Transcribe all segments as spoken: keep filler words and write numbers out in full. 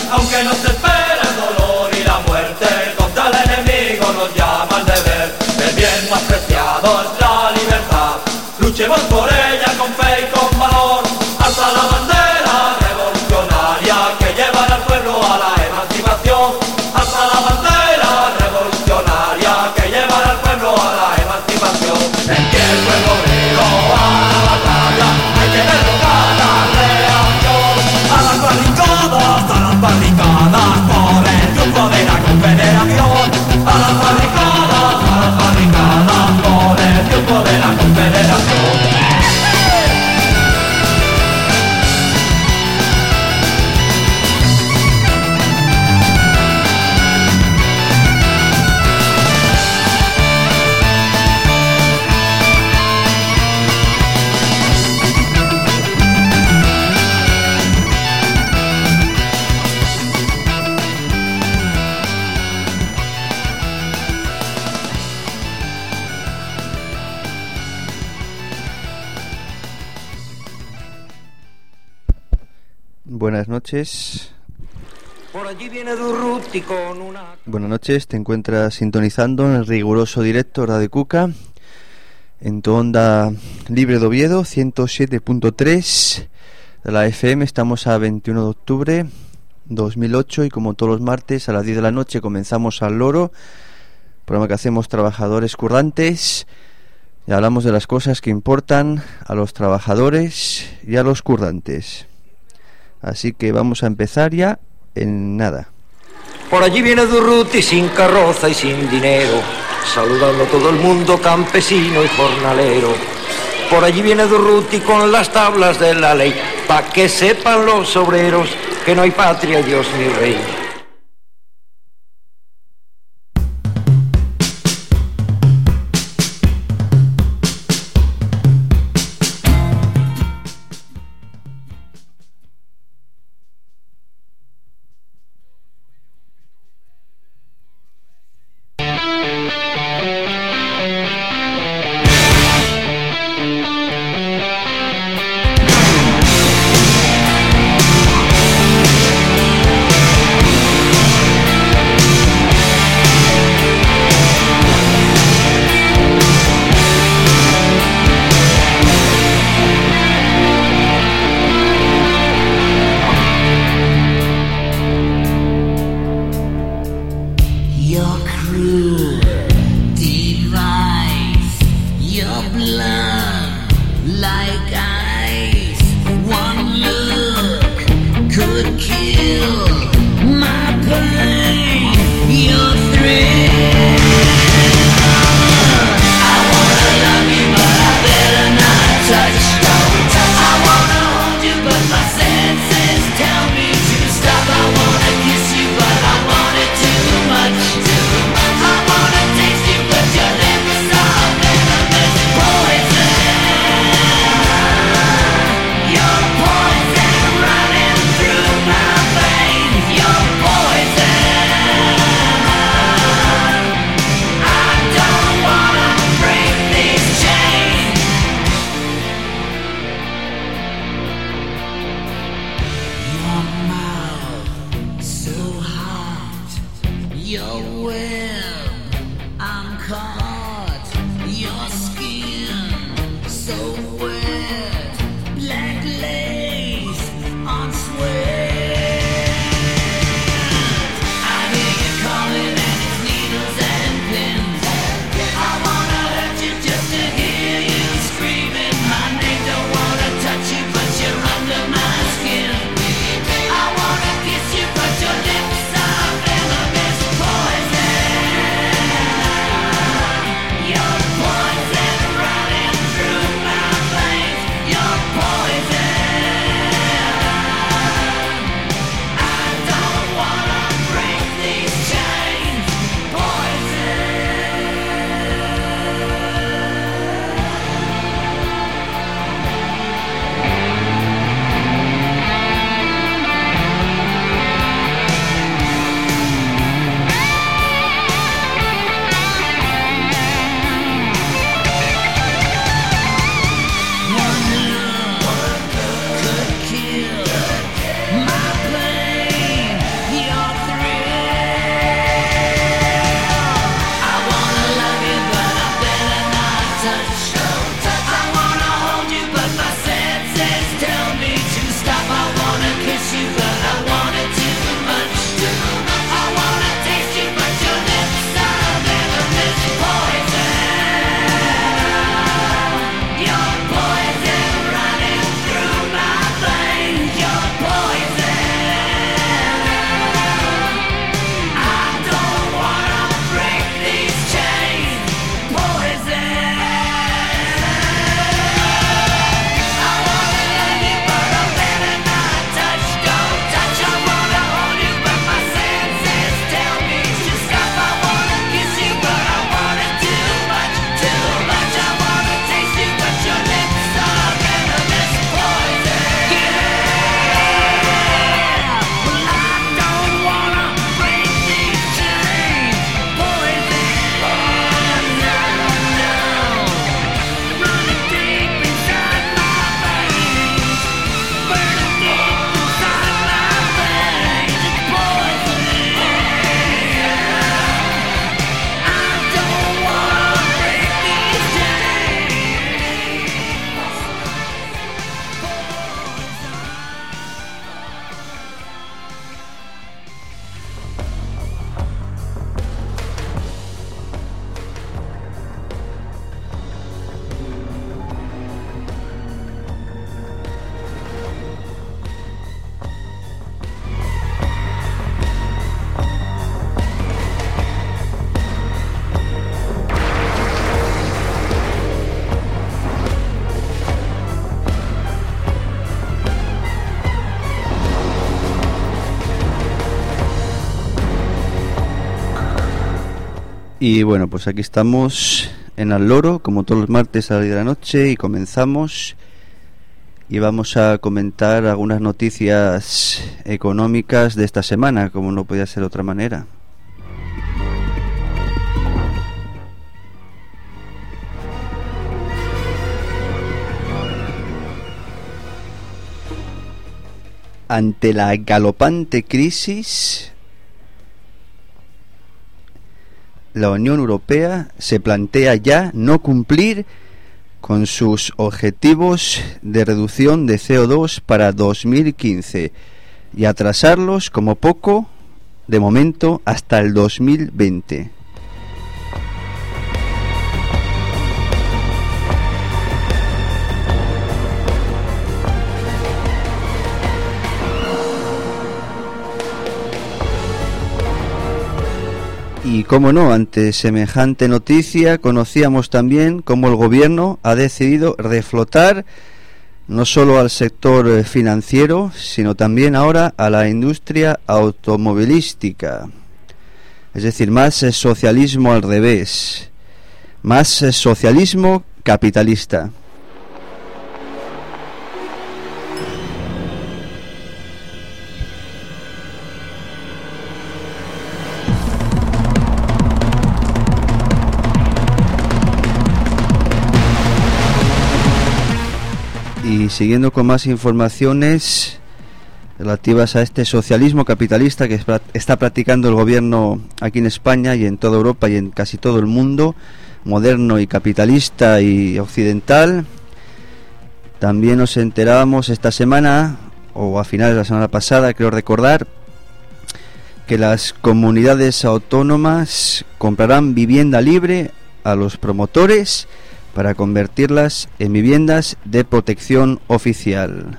aunque nos espera el dolor y la muerte, contra el enemigo nos llama el deber. El bien más preciado es la libertad, luchemos por ella con fe y con valor. Alza la bandera revolucionaria que llevará al pueblo a la emancipación. Alza la bandera revolucionaria que llevará al pueblo a la emancipación. En que el pueblo unido a la batalla, hay que derrocar la reacción. A las barricadas, a las barricadas, por el triunfo de la confederación. A las barricadas, a las barricadas, por el triunfo de la confederación. Buenas noches. Por allí viene Durruti con una... Buenas noches, te encuentras sintonizando en el riguroso directo Radio Cuca, en tu onda libre de Oviedo, ciento siete punto tres de la F M. Estamos a veintiuno de octubre dos mil ocho y como todos los martes a las diez de la noche comenzamos Al Loro, programa que hacemos trabajadores currantes, y hablamos de las cosas que importan a los trabajadores y a los currantes. Así que vamos a empezar ya en nada. Por allí viene Durruti sin carroza y sin dinero, saludando a todo el mundo campesino y jornalero. Por allí viene Durruti con las tablas de la ley, pa' que sepan los obreros que no hay patria, Dios ni rey. Y bueno, pues aquí estamos en Al Loro, como todos los martes a las diez de la noche, y comenzamos y vamos a comentar algunas noticias económicas de esta semana, como no podía ser de otra manera. Ante la galopante crisis, la Unión Europea se plantea ya no cumplir con sus objetivos de reducción de C O dos para dos mil quince y atrasarlos como poco, de momento, hasta el dos mil veinte. Y cómo no, ante semejante noticia conocíamos también cómo el gobierno ha decidido reflotar no solo al sector financiero, sino también ahora a la industria automovilística. Es decir, más socialismo al revés, más socialismo capitalista. Y siguiendo con más informaciones relativas a este socialismo capitalista que está practicando el gobierno aquí en España y en toda Europa y en casi todo el mundo, moderno y capitalista y occidental, también nos enterábamos esta semana, o a finales de la semana pasada, creo recordar, que las comunidades autónomas comprarán vivienda libre a los promotores para convertirlas en viviendas de protección oficial.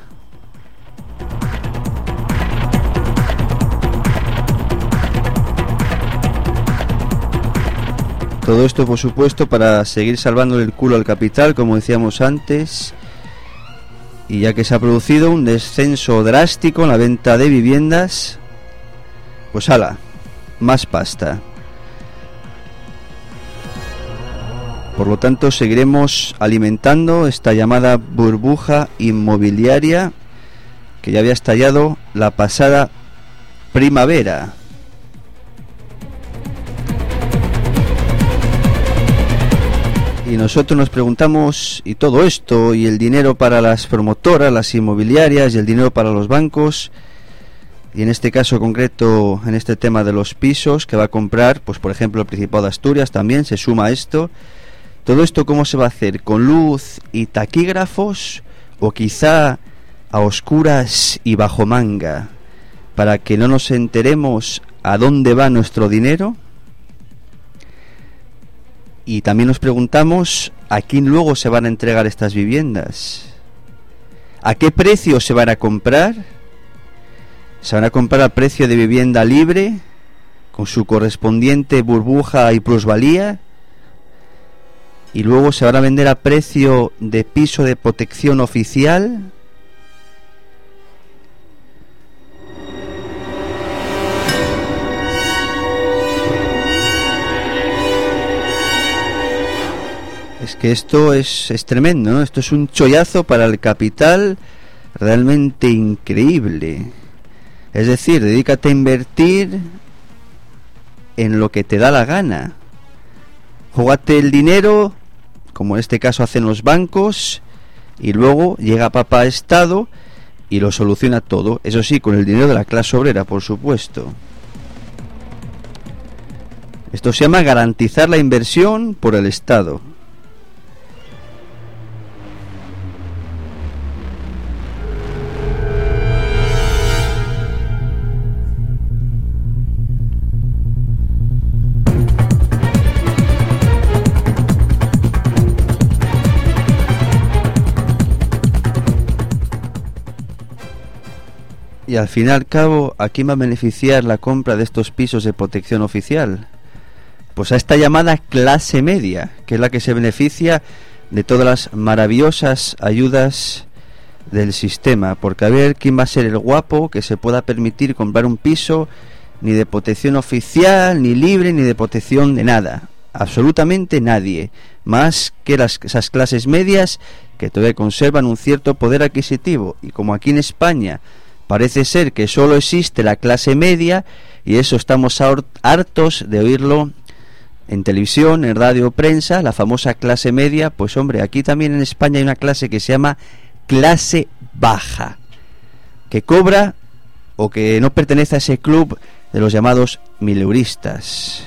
Todo esto, por supuesto, para seguir salvándole el culo al capital, como decíamos antes, y ya que se ha producido un descenso drástico en la venta de viviendas, pues ala, más pasta. Por lo tanto, seguiremos alimentando esta llamada burbuja inmobiliaria que ya había estallado la pasada primavera. Y nosotros nos preguntamos, ¿y todo esto, y el dinero para las promotoras, las inmobiliarias, y el dinero para los bancos, y en este caso concreto, en este tema de los pisos que va a comprar, pues por ejemplo el Principado de Asturias también se suma a esto? ¿Todo esto cómo se va a hacer? ¿Con luz y taquígrafos? ¿O quizá a oscuras y bajo manga? ¿Para que no nos enteremos a dónde va nuestro dinero? Y también nos preguntamos a quién luego se van a entregar estas viviendas. ¿A qué precio se van a comprar? ¿Se van a comprar a precio de vivienda libre, con su correspondiente burbuja y plusvalía? ¿Y luego se van a vender a precio de piso de protección oficial? Es que esto es, es tremendo, ¿no? Esto es un chollazo para el capital realmente increíble. Es decir, dedícate a invertir en lo que te da la gana. Júgate el dinero, como en este caso hacen los bancos, y luego llega papá Estado y lo soluciona todo. Eso sí, con el dinero de la clase obrera, por supuesto. Esto se llama garantizar la inversión por el Estado. Y al fin y al cabo, ¿a quién va a beneficiar la compra de estos pisos de protección oficial? Pues a esta llamada clase media, que es la que se beneficia de todas las maravillosas ayudas del sistema. Porque a ver quién va a ser el guapo que se pueda permitir comprar un piso ni de protección oficial, ni libre, ni de protección de nada. absolutamente nadie, más que las, esas clases medias que todavía conservan un cierto poder adquisitivo. Y como aquí en España parece ser que solo existe la clase media, y eso estamos hartos de oírlo en televisión, en radio, prensa, la famosa clase media. Pues hombre, aquí también en España hay una clase que se llama clase baja, que cobra o que no pertenece a ese club de los llamados mileuristas,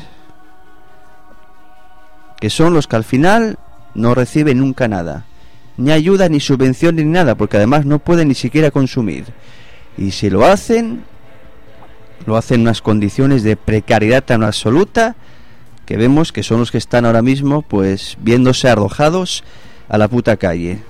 que son los que al final no reciben nunca nada, ni ayuda, ni subvención, ni nada, porque además no pueden ni siquiera consumir. Y si lo hacen, lo hacen en unas condiciones de precariedad tan absoluta que vemos que son los que están ahora mismo pues viéndose arrojados a la puta calle.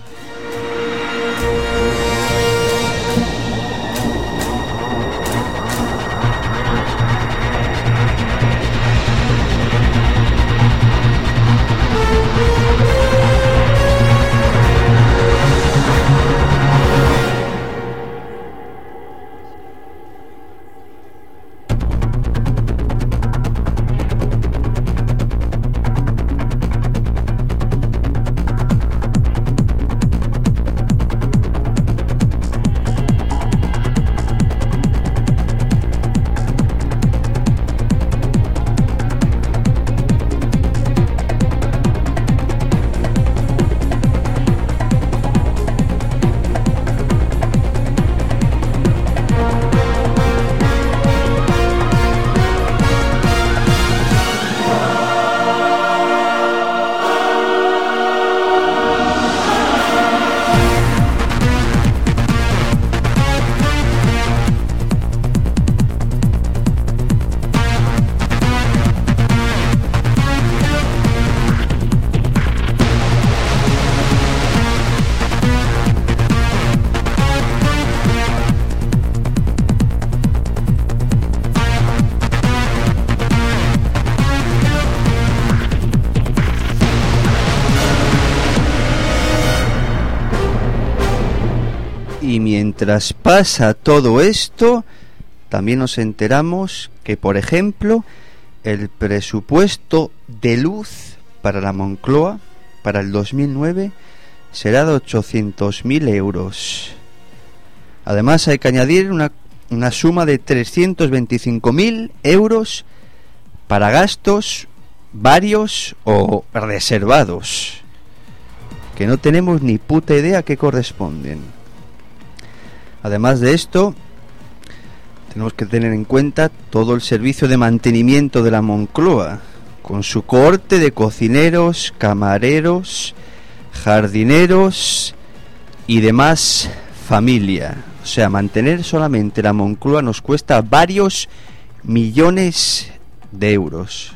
Y mientras pasa todo esto, también nos enteramos que, por ejemplo, el presupuesto de luz para la Moncloa para el dos mil nueve será de ochocientos mil euros. Además hay que añadir una, una suma de trescientos veinticinco mil euros para gastos varios o reservados, que no tenemos ni puta idea a qué corresponden. Además de esto, tenemos que tener en cuenta todo el servicio de mantenimiento de la Moncloa, con su cohorte de cocineros, camareros, jardineros y demás familia. O sea, mantener solamente la Moncloa nos cuesta varios millones de euros.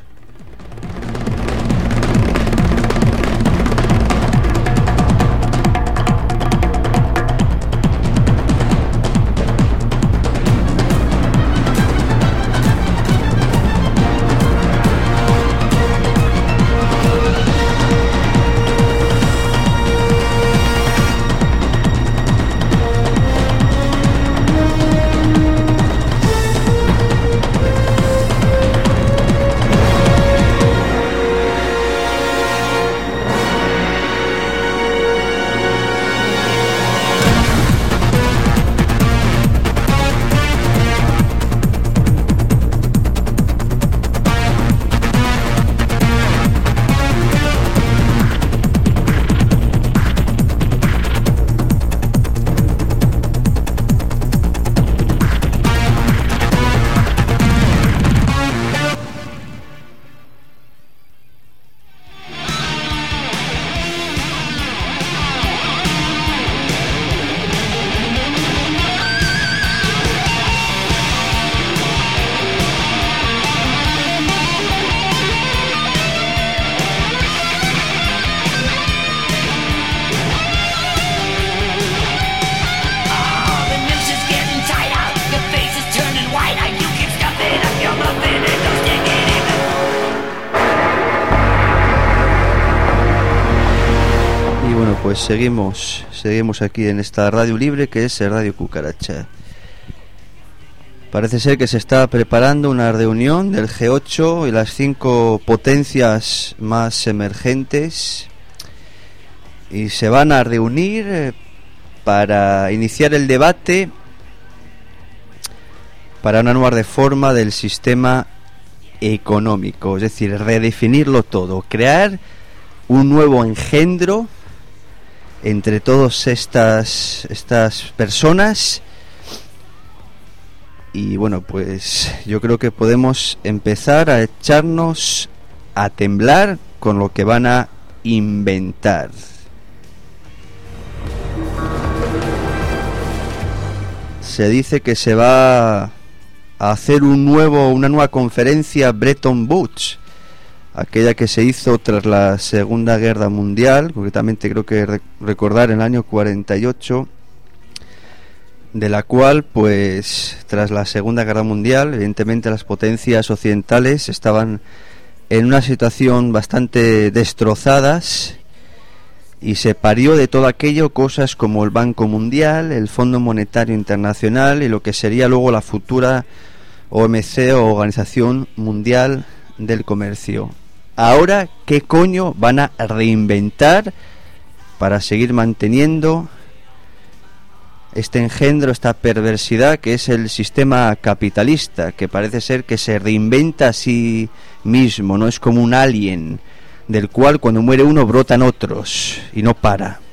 Pues seguimos, seguimos aquí en esta radio libre que es Radio Cucaracha. Parece ser que se está preparando una reunión del G ocho y las cinco potencias más emergentes y se van a reunir eh, para iniciar el debate para una nueva reforma del sistema económico, es decir, redefinirlo todo, crear un nuevo engendro entre todas estas estas personas. Y bueno, pues yo creo que podemos empezar a echarnos a temblar con lo que van a inventar. Se dice que se va a hacer un nuevo, una nueva conferencia Bretton Woods, aquella que se hizo tras la Segunda Guerra Mundial, concretamente creo que rec- recordar en el año cuarenta y ocho, de la cual, pues, tras la Segunda Guerra Mundial, evidentemente las potencias occidentales estaban en una situación bastante destrozadas y se parió de todo aquello cosas como el Banco Mundial, el Fondo Monetario Internacional y lo que sería luego la futura O M C o Organización Mundial del Comercio. Ahora, ¿qué coño van a reinventar para seguir manteniendo este engendro, esta perversidad que es el sistema capitalista, que parece ser que se reinventa a sí mismo, no es como un alien del cual cuando muere uno brotan otros y no para?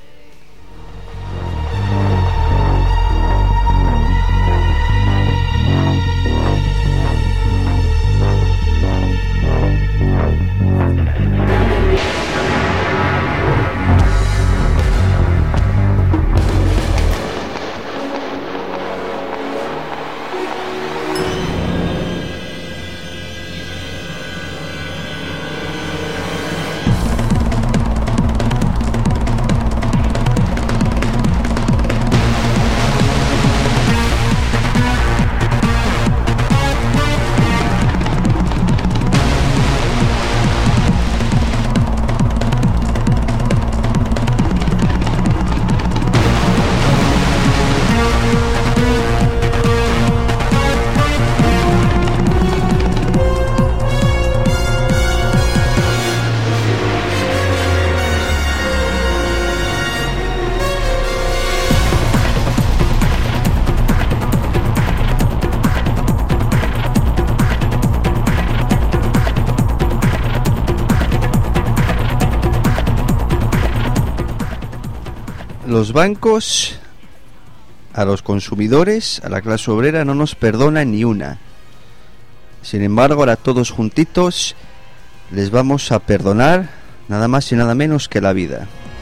Los bancos a los consumidores, a la clase obrera, no nos perdonan ni una. Sin embargo, ahora todos juntitos les vamos a perdonar nada más y nada menos que la vida.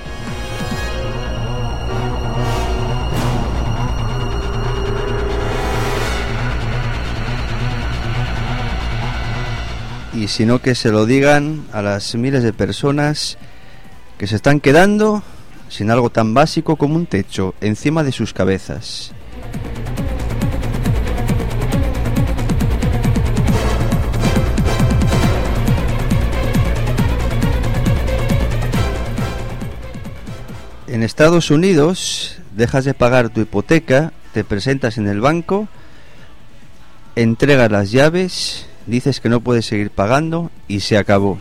Y si no, que se lo digan a las miles de personas que se están quedando sin algo tan básico como un techo encima de sus cabezas. En Estados Unidos dejas de pagar tu hipoteca, te presentas en el banco, entregas las llaves, dices que no puedes seguir pagando y se acabó.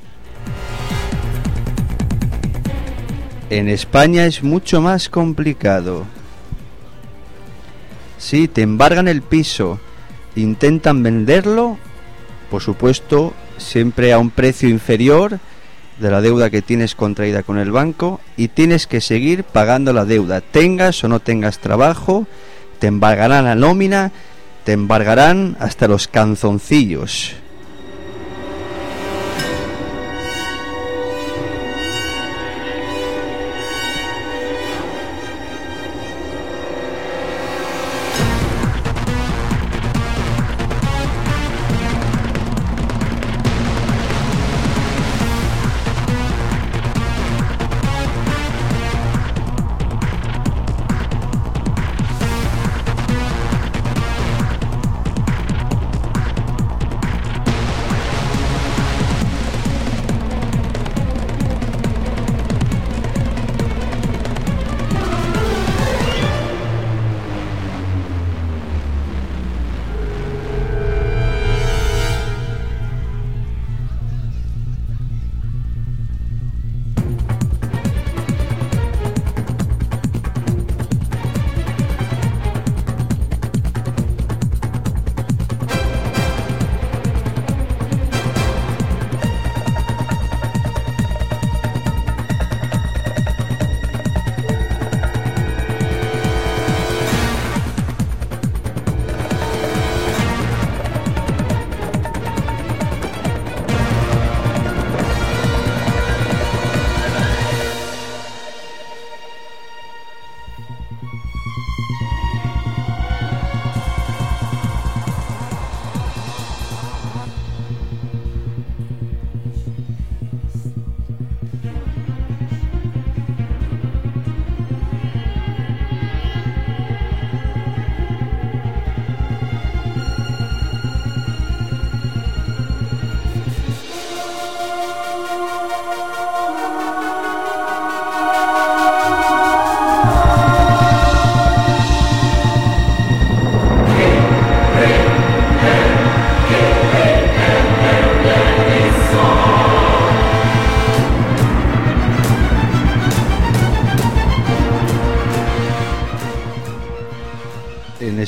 En España es mucho más complicado. Sí, te embargan el piso, intentan venderlo, por supuesto, siempre a un precio inferior de la deuda que tienes contraída con el banco, y tienes que seguir pagando la deuda, tengas o no tengas trabajo. Te embargarán la nómina, te embargarán hasta los calzoncillos.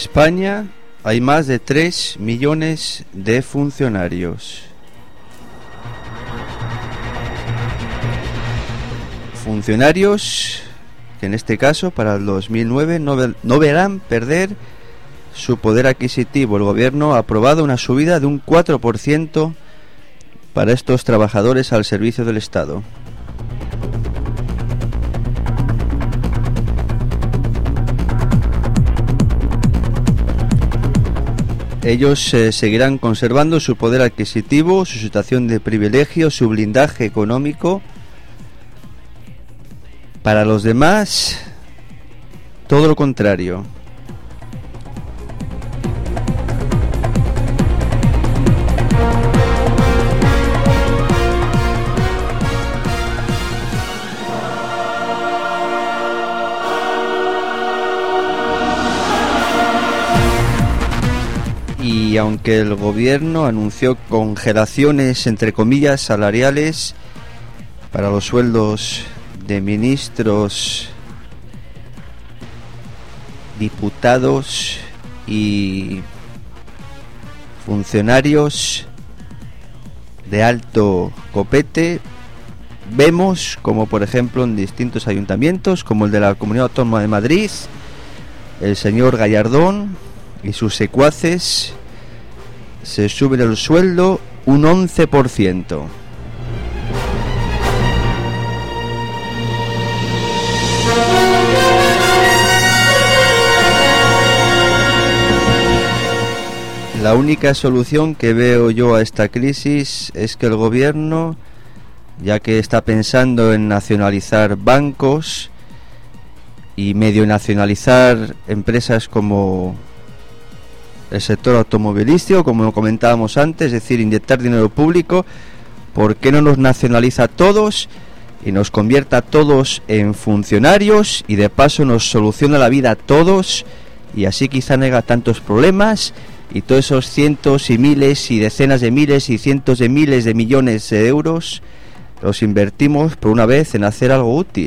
España hay más de tres millones de funcionarios. Funcionarios que en este caso para el dos mil nueve no, ve, no verán perder su poder adquisitivo. El gobierno ha aprobado una subida de un cuatro por ciento para estos trabajadores al servicio del Estado. Ellos eh, seguirán conservando su poder adquisitivo, su situación de privilegio, su blindaje económico. Para los demás, todo lo contrario. Y aunque el gobierno anunció congelaciones, entre comillas, salariales para los sueldos de ministros, diputados y funcionarios de alto copete, vemos como por ejemplo en distintos ayuntamientos, como el de la Comunidad Autónoma de Madrid, el señor Gallardón y sus secuaces se suben el sueldo un once por ciento. La única solución que veo yo a esta crisis es que el gobierno, ya que está pensando en nacionalizar bancos y medio nacionalizar empresas como el sector automovilístico, como comentábamos antes, es decir, inyectar dinero público, ¿por qué no nos nacionaliza a todos y nos convierta a todos en funcionarios y de paso nos soluciona la vida a todos y así quizá no haya tantos problemas y todos esos cientos y miles y decenas de miles y cientos de miles de millones de euros los invertimos por una vez en hacer algo útil?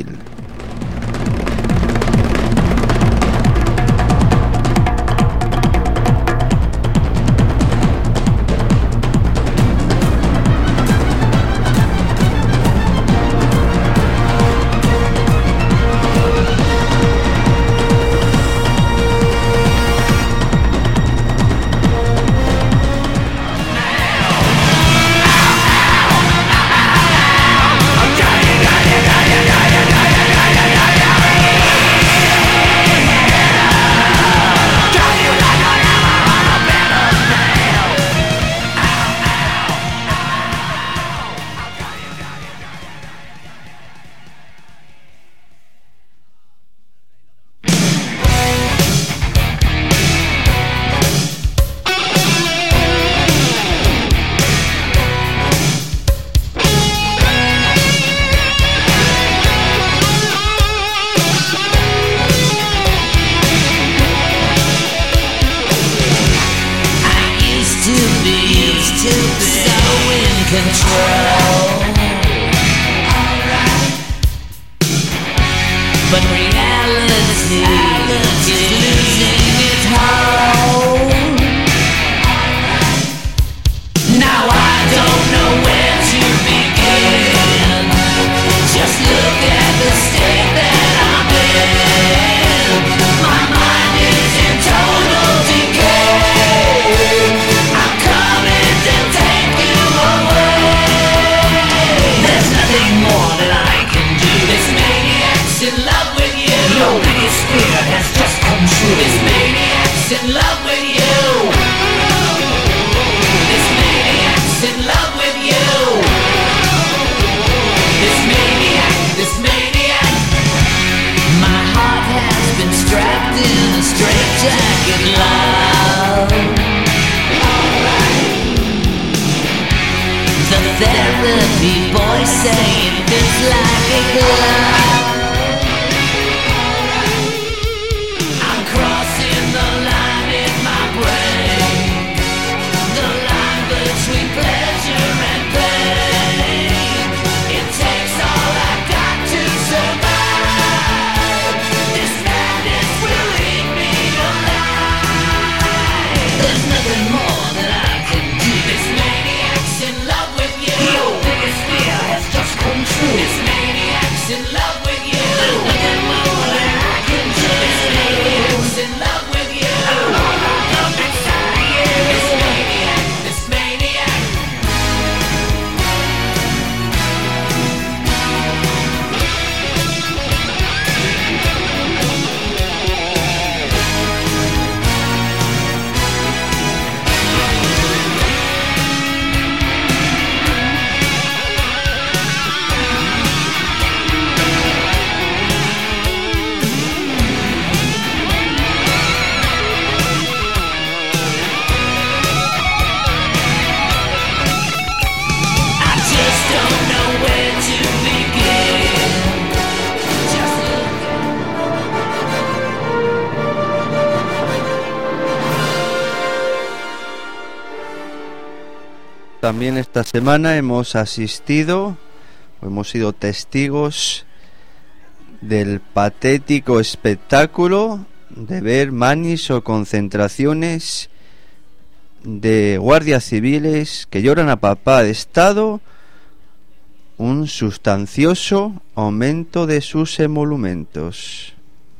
También esta semana hemos asistido, o hemos sido testigos del patético espectáculo de ver manis o concentraciones de guardias civiles que lloran a papá de Estado un sustancioso aumento de sus emolumentos.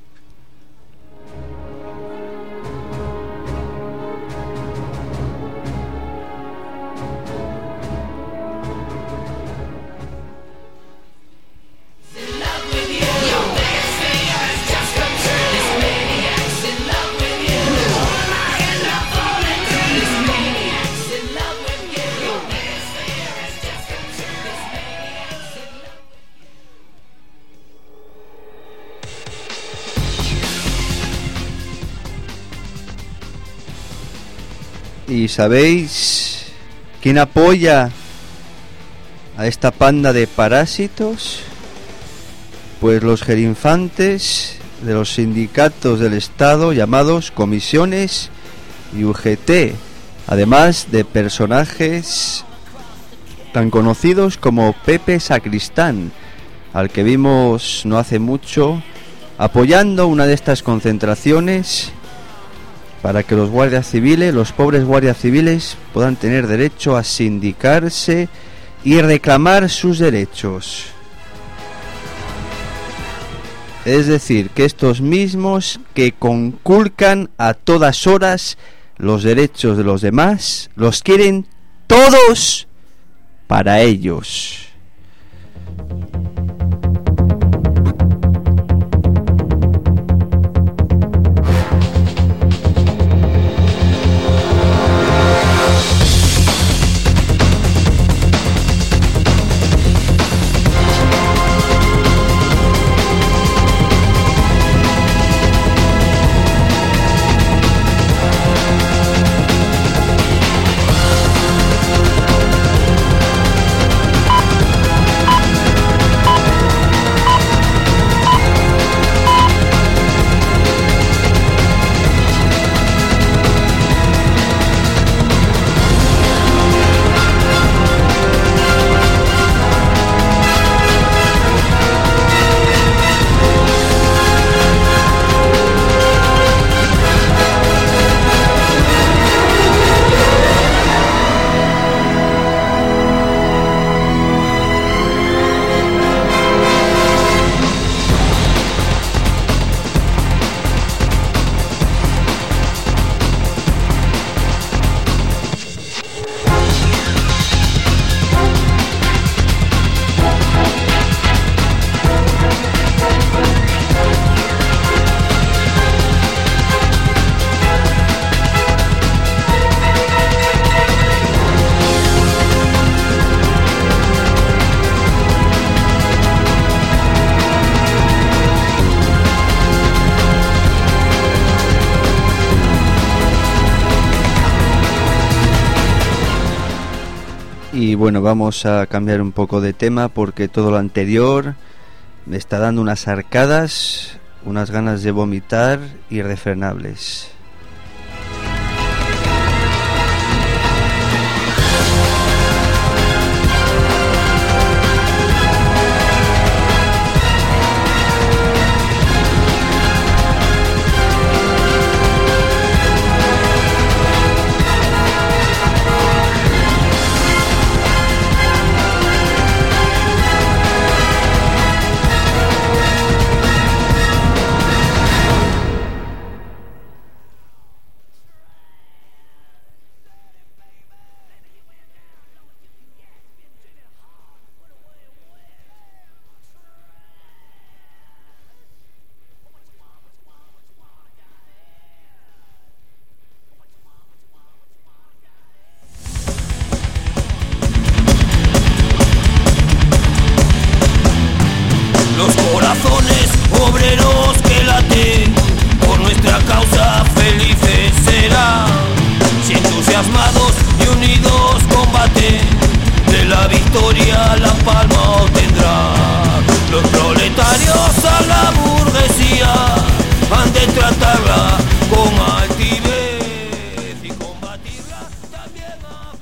¿Y sabéis quién apoya a esta panda de parásitos? Pues los jerinfantes de los sindicatos del Estado llamados comisiones y U G T, además de personajes tan conocidos como Pepe Sacristán, al que vimos no hace mucho apoyando una de estas concentraciones para que los guardias civiles, los pobres guardias civiles, puedan tener derecho a sindicarse y reclamar sus derechos. Es decir, que estos mismos que conculcan a todas horas los derechos de los demás, los quieren todos para ellos. Y bueno, vamos a cambiar un poco de tema porque todo lo anterior me está dando unas arcadas, unas ganas de vomitar irrefrenables.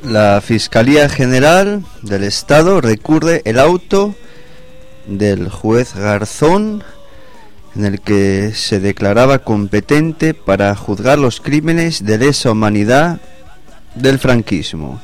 La Fiscalía General del Estado recurre el auto del juez Garzón en el que se declaraba competente para juzgar los crímenes de lesa humanidad del franquismo.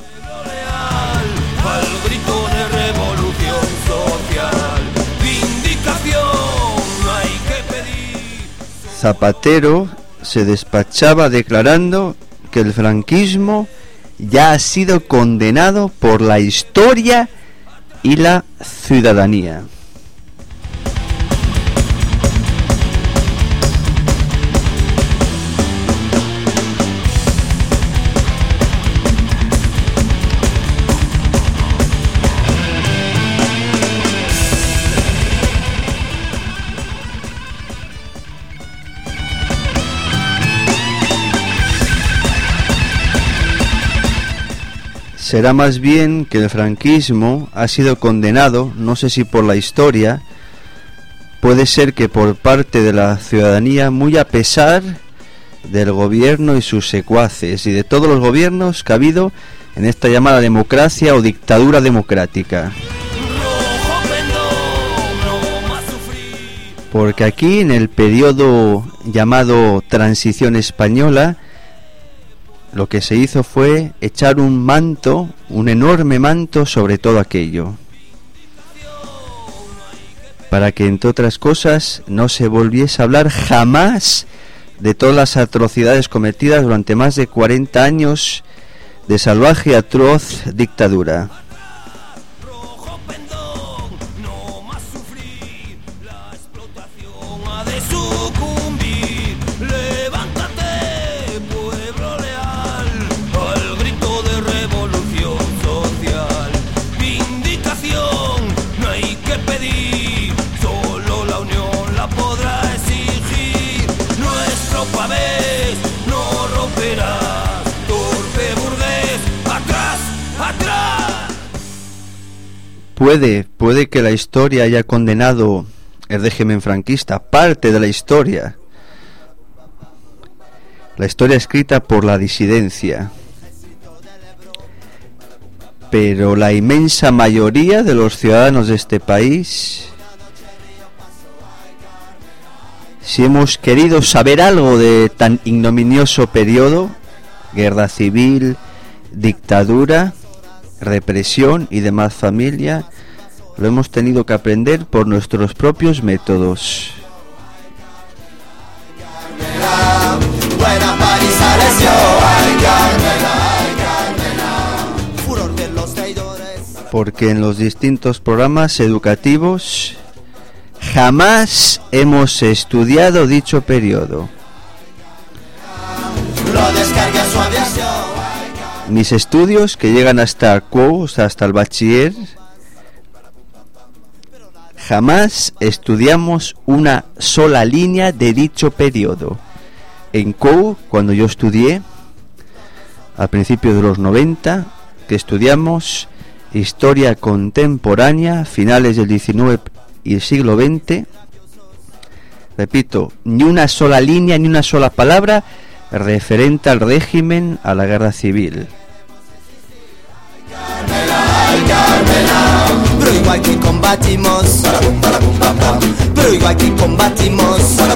Zapatero se despachaba declarando que el franquismo ya ha sido condenado por la historia y la ciudadanía. Será más bien que el franquismo ha sido condenado, no sé si por la historia, puede ser que por parte de la ciudadanía, muy a pesar del gobierno y sus secuaces y de todos los gobiernos que ha habido en esta llamada democracia o dictadura democrática. Porque aquí en el periodo llamado Transición Española, lo que se hizo fue echar un manto, un enorme manto sobre todo aquello, para que entre otras cosas no se volviese a hablar jamás de todas las atrocidades cometidas durante más de cuarenta años de salvaje y atroz dictadura. Puede, puede que la historia haya condenado el régimen franquista, parte de la historia, la historia escrita por la disidencia, pero la inmensa mayoría de los ciudadanos de este país, si hemos querido saber algo de tan ignominioso periodo, guerra civil, dictadura, represión y demás familia, lo hemos tenido que aprender por nuestros propios métodos. Porque en los distintos programas educativos jamás hemos estudiado dicho periodo. Mis estudios, que llegan hasta C U O, o sea, hasta el bachiller, jamás estudiamos una sola línea de dicho periodo. En C U O, cuando yo estudié, a principios de los noventa, que estudiamos historia contemporánea, finales del diecinueve y el siglo veinte, repito, ni una sola línea, ni una sola palabra referente al régimen, a la guerra civil. Pero igual que combatimos, pero igual que combatimos,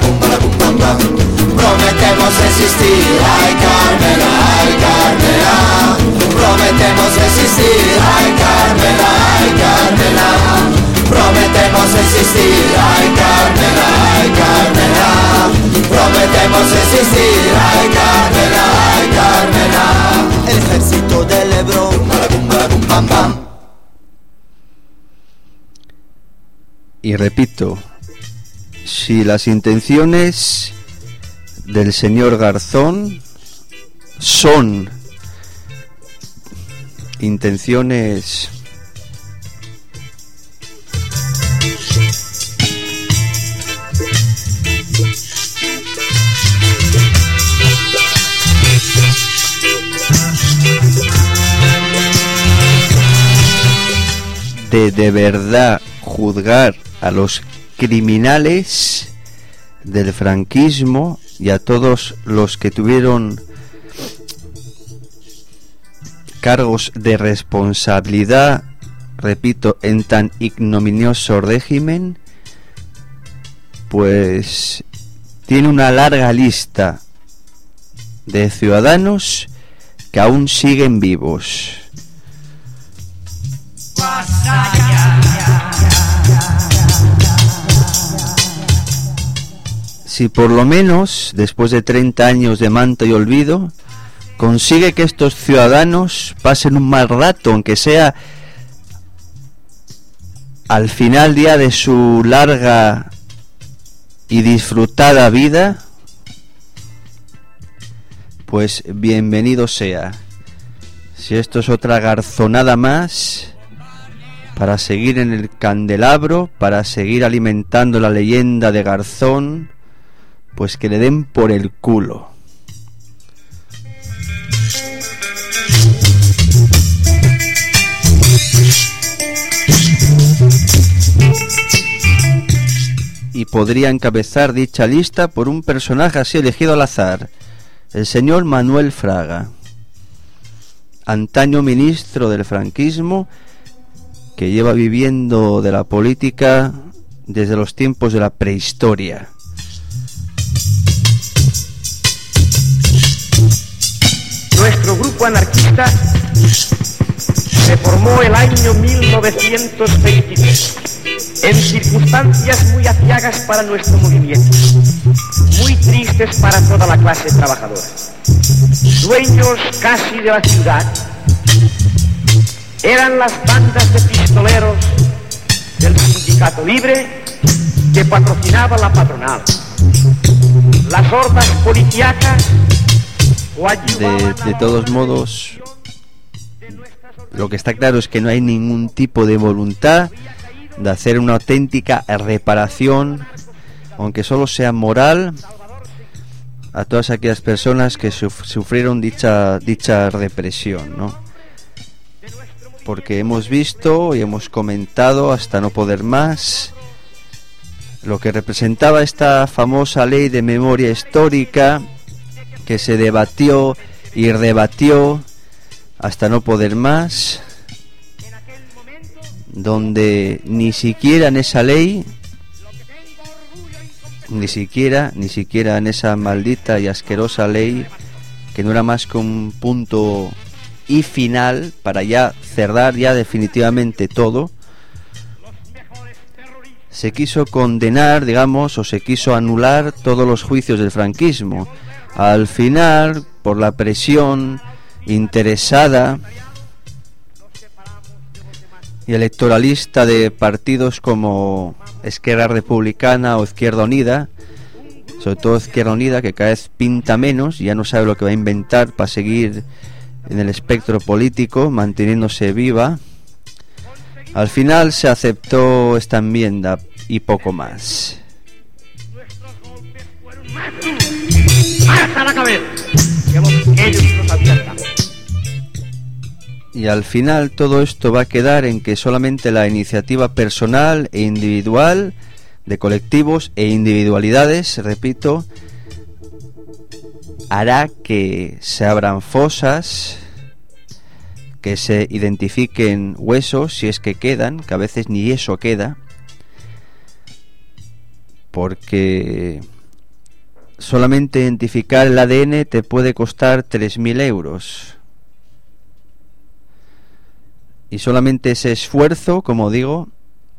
prometemos resistir, ay Carmela, ay Carmela, prometemos resistir, ay Carmela, ay Carmela, prometemos resistir, ay Carmela, ay Carmela, prometemos resistir, ay Carmela, ay Carmela, el ejército del Ebro, pam pam. Y repito, si las intenciones del señor Garzón son intenciones de de verdad juzgar a los criminales del franquismo y a todos los que tuvieron cargos de responsabilidad, repito, en tan ignominioso régimen, pues tiene una larga lista de ciudadanos que aún siguen vivos. Si por lo menos, después de treinta años de manto y olvido, consigue que estos ciudadanos pasen un mal rato, aunque sea al final día de su larga y disfrutada vida, pues bienvenido sea. Si esto es otra garzonada más para seguir en el candelabro, para seguir alimentando la leyenda de Garzón, pues que le den por el culo. Y podría encabezar dicha lista por un personaje así elegido al azar, el señor Manuel Fraga, antaño ministro del franquismo, que lleva viviendo de la política desde los tiempos de la prehistoria. Nuestro grupo anarquista se formó el año mil novecientos veintitrés, en circunstancias muy aciagas para nuestro movimiento, muy tristes para toda la clase trabajadora. Dueños casi de la ciudad eran las bandas de pistoleros del Sindicato Libre que patrocinaba la patronal, las hordas policíacas o ayudaban de, de todos modos, lo que está claro es que no hay ningún tipo de voluntad de hacer una auténtica reparación, aunque solo sea moral, a todas aquellas personas que suf- sufrieron dicha dicha represión, ¿no? Porque hemos visto y hemos comentado hasta no poder más lo que representaba esta famosa ley de memoria histórica, que se debatió y rebatió hasta no poder más, donde ni siquiera en esa ley, ni siquiera, ni siquiera en esa maldita y asquerosa ley, que no era más que un punto y final para ya cerrar ya definitivamente todo, se quiso condenar, digamos, o se quiso anular todos los juicios del franquismo. Al final, por la presión interesada y electoralista de partidos como Esquerra Republicana o Izquierda Unida, sobre todo Izquierda Unida, que cada vez pinta menos, ya no sabe lo que va a inventar para seguir en el espectro político, manteniéndose viva, al final se aceptó esta enmienda y poco más. ¡Hasta la cabeza! Que ellos no sabían tanto. Y al final todo esto va a quedar en que solamente la iniciativa personal e individual de colectivos e individualidades, repito, hará que se abran fosas, que se identifiquen huesos, si es que quedan, que a veces ni eso queda, porque solamente identificar el A D N te puede costar tres mil euros. Y solamente ese esfuerzo, como digo,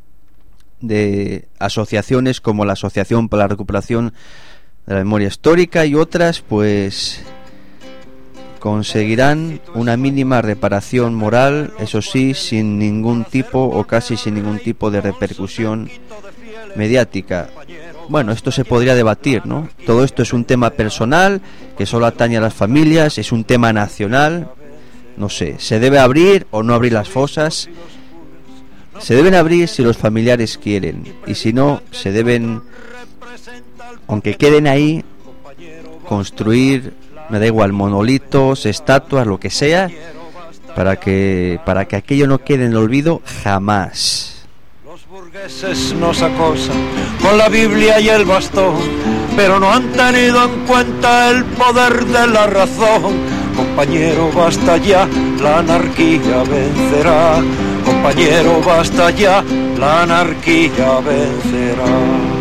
de asociaciones como la Asociación para la Recuperación de la Memoria Histórica y otras, pues conseguirán una mínima reparación moral, eso sí, sin ningún tipo o casi sin ningún tipo de repercusión mediática. Bueno, esto se podría debatir, ¿no? Todo esto es un tema personal que solo atañe a las familias, es un tema nacional. No sé, ¿se debe abrir o no abrir las fosas? Se deben abrir si los familiares quieren, y si no, se deben, aunque queden ahí, construir, me da igual, monolitos, estatuas, lo que sea, para que para que aquello no quede en el olvido jamás. Los burgueses nos acosan con la Biblia y el bastón, pero no han tenido en cuenta el poder de la razón. compañero, basta ya, la anarquía vencerá. Compañero, basta ya, la anarquía vencerá.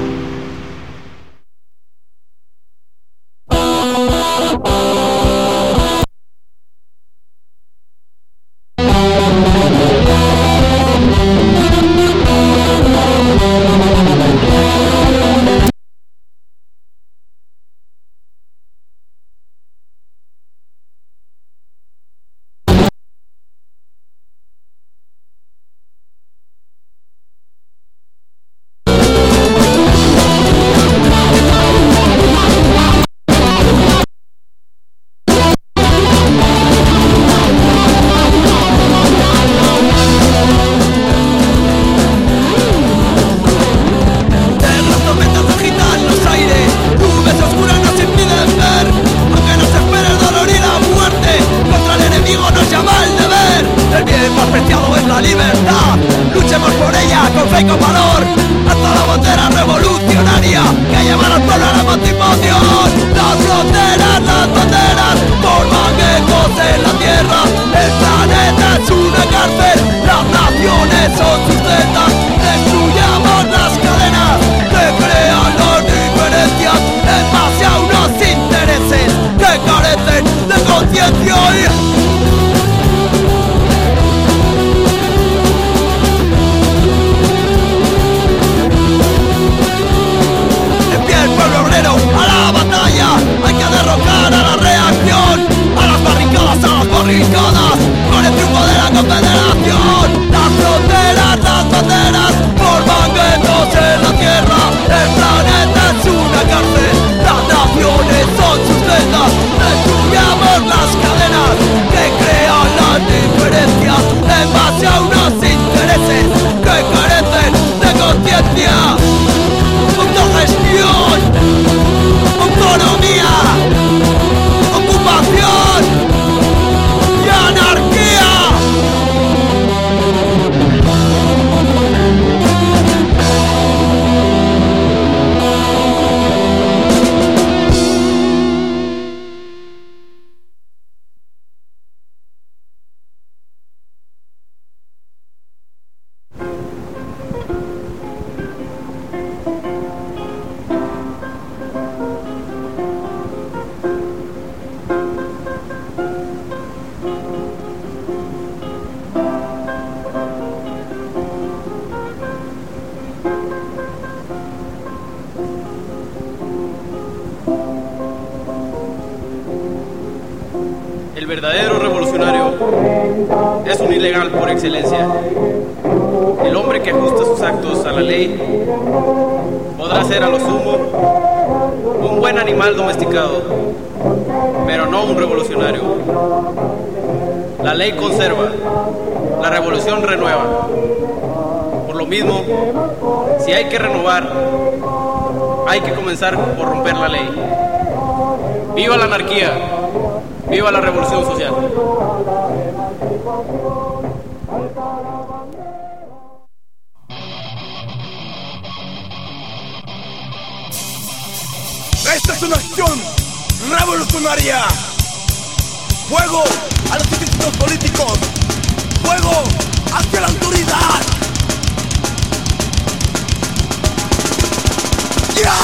El verdadero revolucionario es un ilegal por excelencia. El hombre que ajusta sus actos a la ley podrá ser a lo sumo un buen animal domesticado, pero no un revolucionario. La ley conserva, la revolución renueva. Por lo mismo, si hay que renovar, hay que comenzar por romper la ley. ¡Viva la anarquía! ¡Viva la revolución social! Esta es una acción revolucionaria. Fuego a los institutos políticos. Fuego hacia la autoridad. ¡Ya!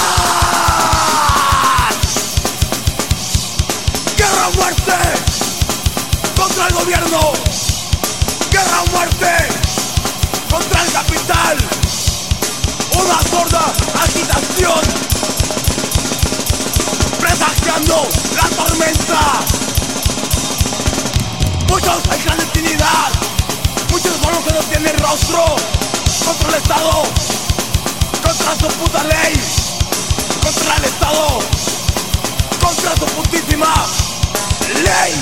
¡Guerra a muerte! ¡Contra el gobierno! ¡Guerra a muerte! ¡Contra el capital! ¡Una sorda agitación! ¡Presagiando la tormenta! Muchos en clandestinidad, muchos bonos que no tienen rostro, contra el Estado, contra su puta ley, contra el Estado, contra su putísima ley.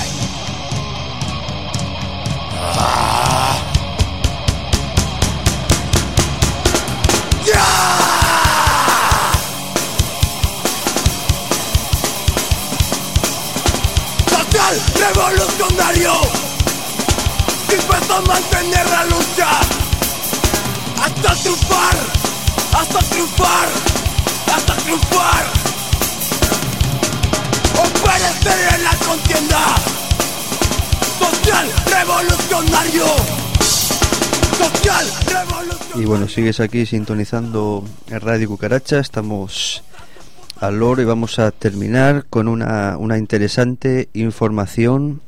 Ah. ¡Ya! Social revolucionario, dispuesto a mantener la lucha hasta triunfar, hasta triunfar, hasta triunfar, o perecer en la contienda, Social revolucionario. Social revolucionario. Y bueno, sigues aquí sintonizando el Radio Cucaracha. Estamos al loro y vamos a terminar con una, una interesante información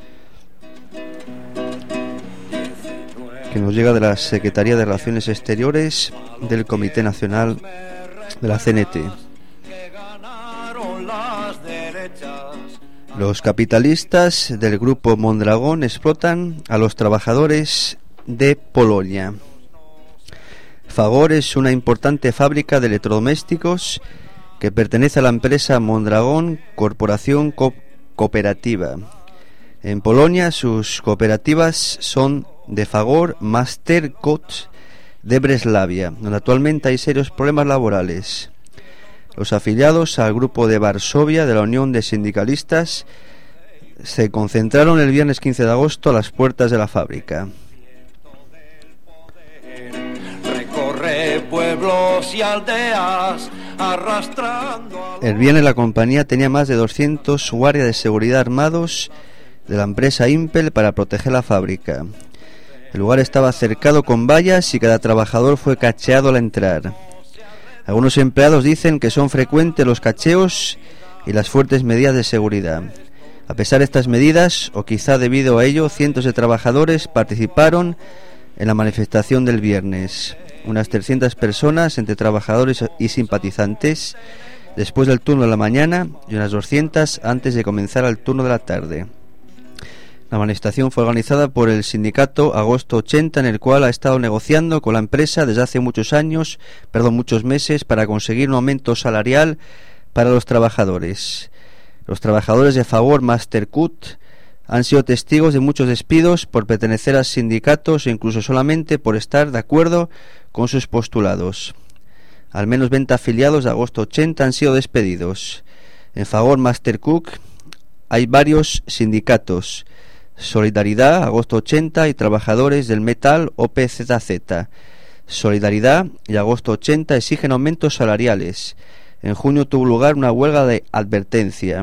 que nos llega de la Secretaría de Relaciones Exteriores del Comité Nacional de la C N T. Los capitalistas del grupo Mondragón explotan a los trabajadores de Polonia. Fagor es una importante fábrica de electrodomésticos que pertenece a la empresa Mondragón Corporación Co- Cooperativa. En Polonia sus cooperativas son de Fagor Masterkot de Breslavia, donde actualmente hay serios problemas laborales. Los afiliados al grupo de Varsovia de la Unión de Sindicalistas se concentraron el viernes quince de agosto a las puertas de la fábrica. Recorre pueblos y aldeas arrastrando. El viernes la compañía tenía más de doscientos guardias de seguridad armados de la empresa Impel para proteger la fábrica. El lugar estaba cercado con vallas y cada trabajador fue cacheado al entrar. Algunos empleados dicen que son frecuentes los cacheos y las fuertes medidas de seguridad. A pesar de estas medidas, o quizá debido a ello, cientos de trabajadores participaron en la manifestación del viernes. Unas trescientas personas, entre trabajadores y simpatizantes, después del turno de la mañana y unas doscientas antes de comenzar el turno de la tarde. La manifestación fue organizada por el sindicato Agosto ochenta, en el cual ha estado negociando con la empresa desde hace muchos años, perdón, muchos meses, para conseguir un aumento salarial para los trabajadores. Los trabajadores de Fagor Masterkut han sido testigos de muchos despidos por pertenecer a sindicatos e incluso solamente por estar de acuerdo con sus postulados. Al menos veinte afiliados de Agosto ochenta han sido despedidos. En Fagor Masterkut hay varios sindicatos: Solidaridad, Agosto ochenta y Trabajadores del Metal, O P Z Z. Solidaridad y Agosto ochenta exigen aumentos salariales. En junio tuvo lugar una huelga de advertencia.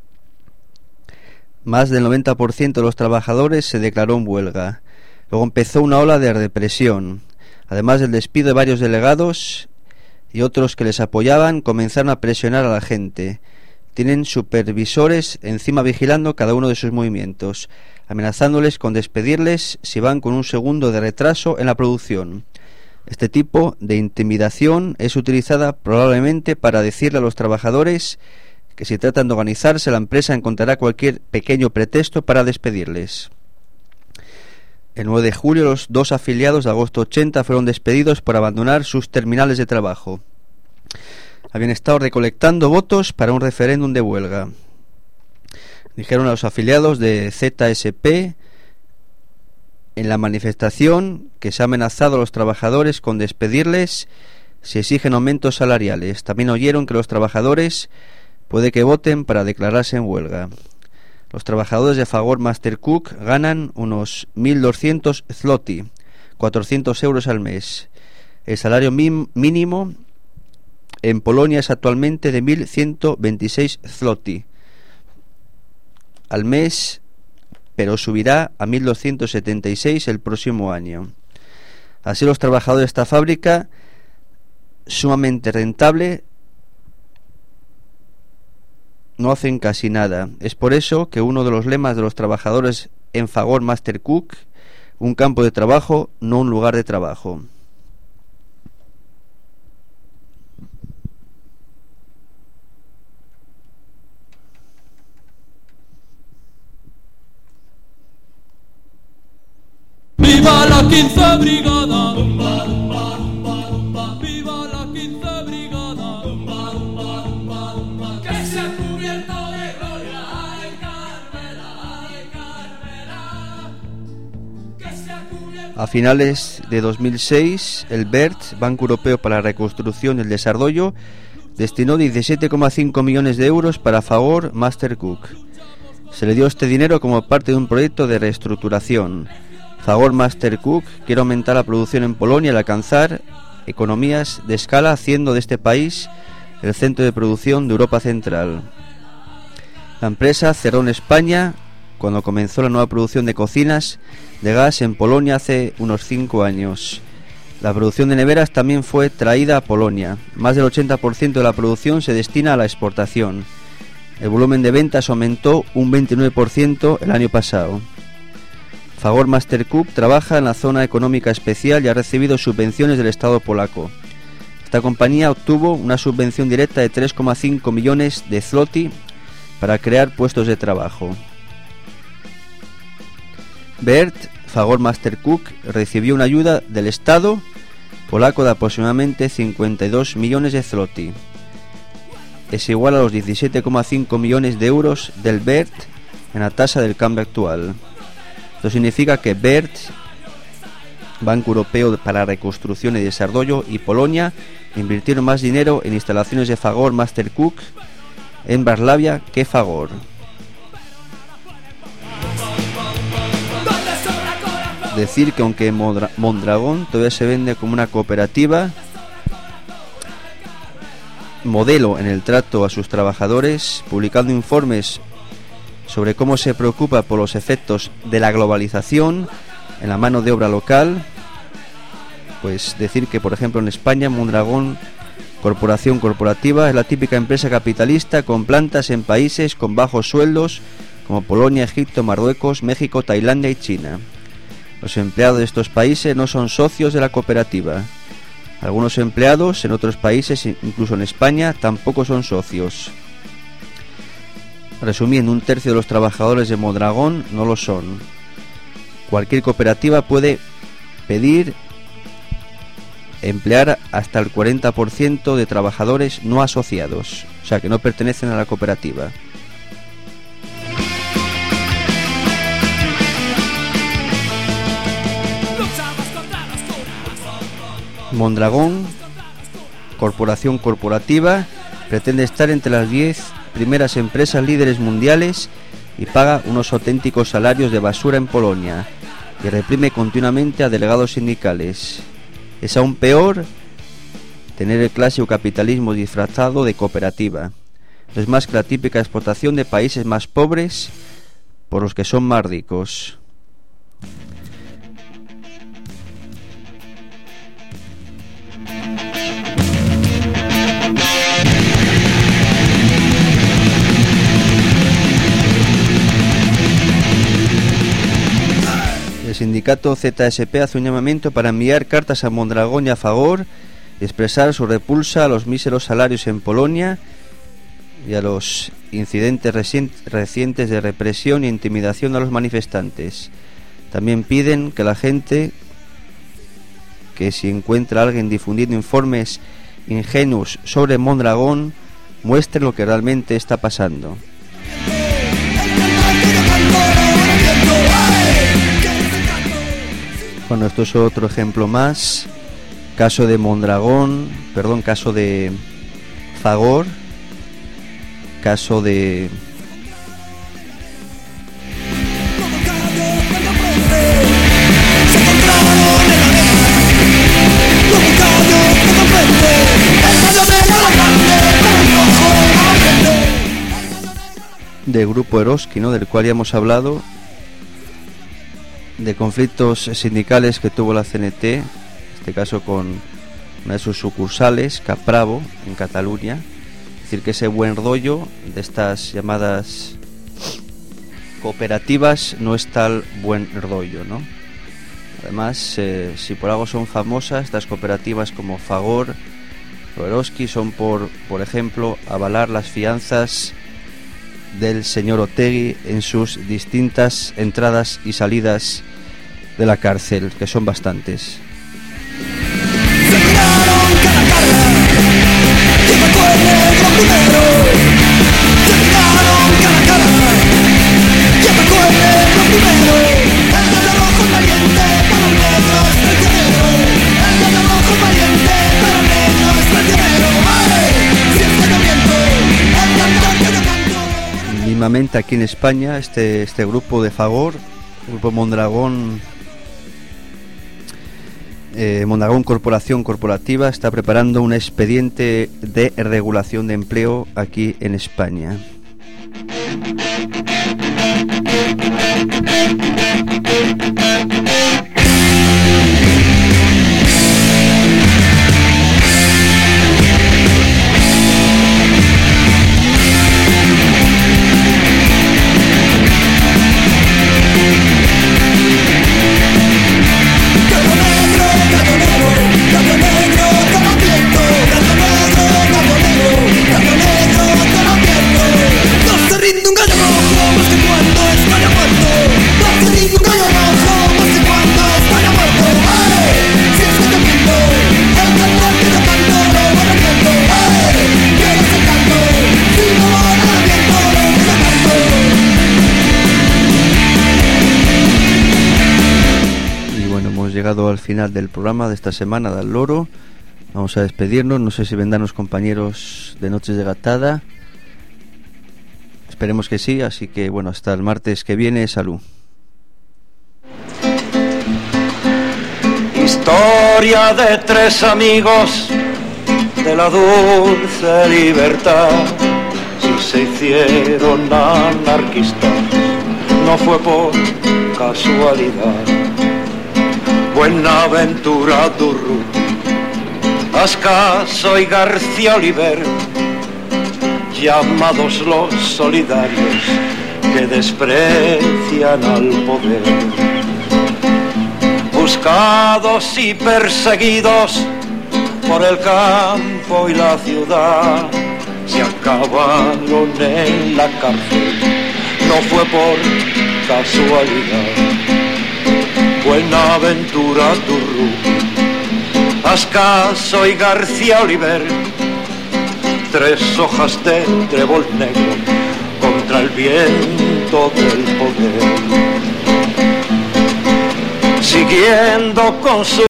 Más del noventa por ciento de los trabajadores se declaró en huelga. Luego empezó una ola de represión. Además del despido de varios delegados y otros que les apoyaban, comenzaron a presionar a la gente. Tienen supervisores encima vigilando cada uno de sus movimientos, amenazándoles con despedirles si van con un segundo de retraso en la producción. Este tipo de intimidación es utilizada probablemente para decirle a los trabajadores que si tratan de organizarse, la empresa encontrará cualquier pequeño pretexto para despedirles. El nueve de julio, los dos afiliados de Agosto ochenta fueron despedidos por abandonar sus terminales de trabajo. Habían estado recolectando votos para un referéndum de huelga. Dijeron a los afiliados de Z S P en la manifestación que se ha amenazado a los trabajadores con despedirles si exigen aumentos salariales. También oyeron que los trabajadores puede que voten para declararse en huelga. Los trabajadores de Fagor Masterkut ganan unos mil doscientos zloty, cuatrocientos euros al mes. El salario mínimo en Polonia es actualmente de mil ciento veintiséis zloty al mes, pero subirá a mil doscientos setenta y seis el próximo año. Así los trabajadores de esta fábrica, sumamente rentable, no hacen casi nada. Es por eso que uno de los lemas de los trabajadores en Fagor Masterkut: un campo de trabajo, no un lugar de trabajo. ¡Viva la quince brigada! ¡Viva la quince brigada! ¡Que se ha cubierto de gloria! ¡Ay, Carmela! ¡Ay, Carmela! ¡Que se ha cubierto! A finales de dos mil seis, el B E R T, Banco Europeo para la Reconstrucción y el Desarrollo, destinó diecisiete coma cinco millones de euros para Fagor Masterkut. Se le dio este dinero como parte de un proyecto de reestructuración. Fagor Masterkut quiere aumentar la producción en Polonia y alcanzar economías de escala, haciendo de este país el centro de producción de Europa Central. La empresa cerró en España cuando comenzó la nueva producción de cocinas de gas en Polonia hace unos cinco años. La producción de neveras también fue traída a Polonia. Más del ochenta por ciento de la producción se destina a la exportación. El volumen de ventas aumentó un veintinueve por ciento el año pasado. Fagor Master Cook trabaja en la zona económica especial y ha recibido subvenciones del Estado polaco. Esta compañía obtuvo una subvención directa de tres coma cinco millones de zloty para crear puestos de trabajo. Bert, Fagor Master Cook, recibió una ayuda del Estado polaco de aproximadamente cincuenta y dos millones de zloty. Es igual a los diecisiete coma cinco millones de euros del Bert en la tasa del cambio actual. Esto significa que Bert, Banco Europeo para la Reconstrucción y Desarrollo, y Polonia invirtieron más dinero en instalaciones de Fagor Master Cook en Varslavia que Fagor. Decir que aunque Mondra- Mondragón todavía se vende como una cooperativa modelo en el trato a sus trabajadores, publicando informes sobre cómo se preocupa por los efectos de la globalización en la mano de obra local, pues decir que, por ejemplo, en España Mondragón Corporación Corporativa es la típica empresa capitalista con plantas en países con bajos sueldos como Polonia, Egipto, Marruecos, México, Tailandia y China. Los empleados de estos países no son socios de la cooperativa. Algunos empleados en otros países, incluso en España, tampoco son socios. Resumiendo, un tercio de los trabajadores de Mondragón no lo son. Cualquier cooperativa puede pedir emplear hasta el cuarenta por ciento de trabajadores no asociados, o sea, que no pertenecen a la cooperativa. Mondragón Corporación Corporativa pretende estar entre las diez primeras empresas líderes mundiales y paga unos auténticos salarios de basura en Polonia y reprime continuamente a delegados sindicales. Es aún peor tener el clásico capitalismo disfrazado de cooperativa. No es más que la típica explotación de países más pobres por los que son más ricos. El sindicato Z S P hace un llamamiento para enviar cartas a Mondragón y a Fagor y expresar su repulsa a los míseros salarios en Polonia y a los incidentes recientes de represión e intimidación a los manifestantes. También piden que la gente, que si encuentra a alguien difundiendo informes ingenuos sobre Mondragón, muestre lo que realmente está pasando. Bueno, esto es otro ejemplo más. Caso de Mondragón, perdón, caso de Fagor, caso de de Grupo Eroski, ¿no?, del cual ya hemos hablado, de conflictos sindicales que tuvo la C N T, en este caso con una de sus sucursales, Capravo, en Cataluña. Es decir, que ese buen rollo de estas llamadas cooperativas no es tal buen rollo, ¿no? Además, eh, si por algo son famosas, estas cooperativas como Fagor o Eroski son por, por ejemplo, avalar las fianzas del señor Otegi en sus distintas entradas y salidas de la cárcel, que son bastantes. Mismamente aquí en España, este, este grupo de Fagor, Grupo Mondragón, eh, Mondragón Corporación Corporativa, está preparando un expediente de regulación de empleo aquí en España. Llegado al final del programa de esta semana del Loro. Vamos a despedirnos. No sé si vendrán los compañeros de Noches de Gatada. Esperemos que sí, así que bueno, hasta el martes que viene. Salud. Historia de tres amigos de la dulce libertad. Si se hicieron anarquistas, no fue por casualidad. Buenaventura Durru, Ascaso y García Oliver, llamados los solidarios que desprecian al poder. Buscados y perseguidos por el campo y la ciudad, se acabaron en la cárcel, no fue por casualidad. Buenaventura Durru, Ascaso y García Oliver, tres hojas de trébol negro contra el viento del poder. Siguiendo con su